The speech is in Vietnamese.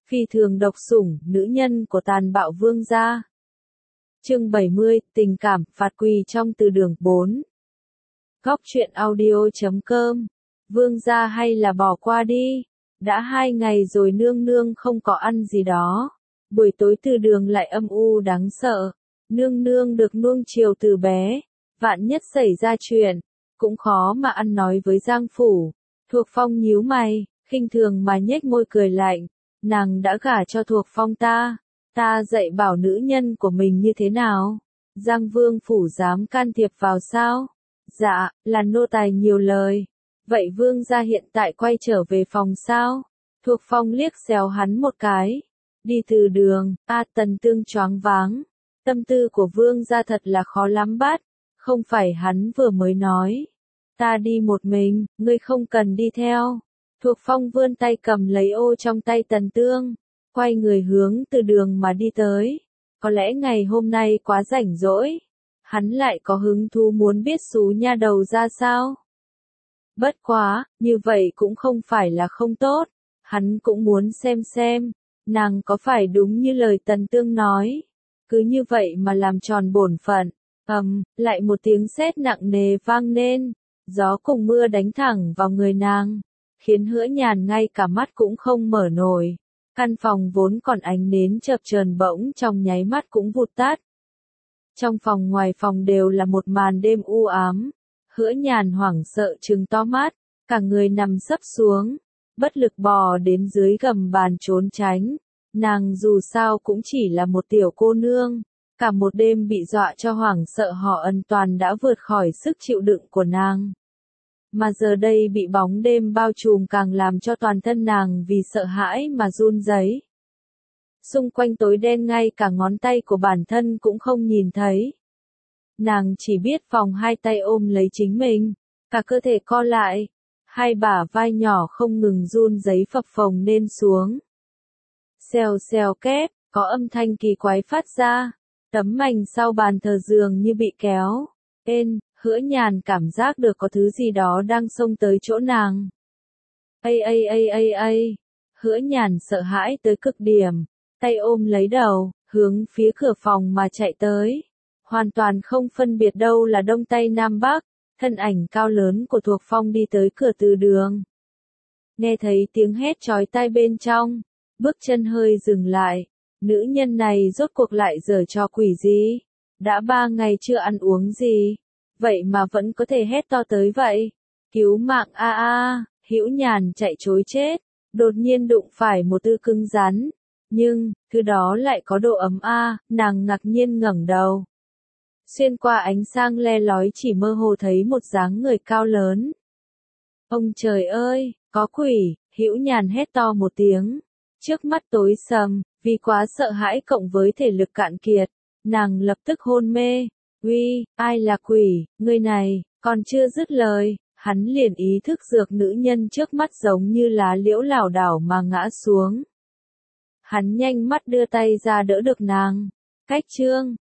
Phi thường độc sủng, nữ nhân của tàn bạo vương gia. Chương 70, tình cảm, phạt quỳ trong từ đường 4. Góc truyện audio.com. Vương gia hay là bỏ qua đi. Đã 2 ngày rồi nương nương không có ăn gì đó. Buổi tối từ đường lại âm u đáng sợ. Nương nương được nuông chiều từ bé. Vạn nhất xảy ra chuyện, cũng khó mà ăn nói với Giang Phủ. Thuộc Phong nhíu mày, khinh thường mà nhếch môi cười lạnh. Nàng đã gả cho Thuộc Phong ta dạy bảo nữ nhân của mình như thế nào? Giang Vương Phủ dám can thiệp vào sao? Dạ, là nô tài nhiều lời. Vậy Vương gia hiện tại quay trở về phòng sao? Thuộc Phong liếc xéo hắn một cái. Đi từ đường, Tần Tương choáng váng. Tâm tư của Vương gia thật là khó lắm bắt. Không phải hắn vừa mới nói. Ta đi một mình, ngươi không cần đi theo. Thuộc Phong vươn tay cầm lấy ô trong tay Tần Tương, quay người hướng từ đường mà đi tới. Có lẽ ngày hôm nay quá rảnh rỗi, hắn lại có hứng thú muốn biết xú nha đầu ra sao. Bất quá, như vậy cũng không phải là không tốt, hắn cũng muốn xem, nàng có phải đúng như lời Tần Tương nói. Cứ như vậy mà làm tròn bổn phận. Lại một tiếng sét nặng nề vang lên, gió cùng mưa đánh thẳng vào người nàng, khiến Hứa Nhàn ngay cả mắt cũng không mở nổi. Căn phòng vốn còn ánh nến chập chờn bỗng trong nháy mắt cũng vụt tắt. Trong phòng ngoài phòng đều là một màn đêm u ám. Hứa Nhàn hoảng sợ trừng to mắt, cả người nằm sấp xuống, bất lực bò đến dưới gầm bàn trốn tránh. Nàng dù sao cũng chỉ là một tiểu cô nương, cả một đêm bị dọa cho hoảng sợ họ Ân toàn đã vượt khỏi sức chịu đựng của nàng. Mà giờ đây bị bóng đêm bao trùm càng làm cho toàn thân nàng vì sợ hãi mà run rẩy. Xung quanh tối đen ngay cả ngón tay của bản thân cũng không nhìn thấy. Nàng chỉ biết vòng hai tay ôm lấy chính mình, cả cơ thể co lại, hai bả vai nhỏ không ngừng run rẩy phập phồng lên xuống. Xèo xèo két, có âm thanh kỳ quái phát ra, tấm mành sau bàn thờ giường như bị kéo. Hứa Nhàn cảm giác được có thứ gì đó đang xông tới chỗ nàng. Hứa Nhàn sợ hãi tới cực điểm, tay ôm lấy đầu, hướng phía cửa phòng mà chạy tới. Hoàn toàn không phân biệt đâu là đông tây nam bắc, thân ảnh cao lớn của Thuộc Phong đi tới cửa từ đường. Nghe thấy tiếng hét chói tai bên trong, bước chân hơi dừng lại. Nữ nhân này rốt cuộc lại giở trò quỷ gì? Đã 3 ngày chưa ăn uống gì, vậy mà vẫn có thể hét to tới vậy. Cứu mạng Hữu Nhàn chạy trối chết, đột nhiên đụng phải một thứ cứng rắn, nhưng thứ đó lại có độ ấm nàng ngạc nhiên ngẩng đầu. Xuyên qua ánh sáng le lói chỉ mơ hồ thấy một dáng người cao lớn. Ông trời ơi, có quỷ! Hữu Nhàn hét to một tiếng. Trước mắt tối sầm, vì quá sợ hãi cộng với thể lực cạn kiệt, nàng lập tức hôn mê. Uy, ai là quỷ, người này, còn chưa dứt lời, hắn liền ý thức dược nữ nhân trước mắt giống như lá liễu lảo đảo mà ngã xuống. Hắn nhanh mắt đưa tay ra đỡ được nàng. Cách chương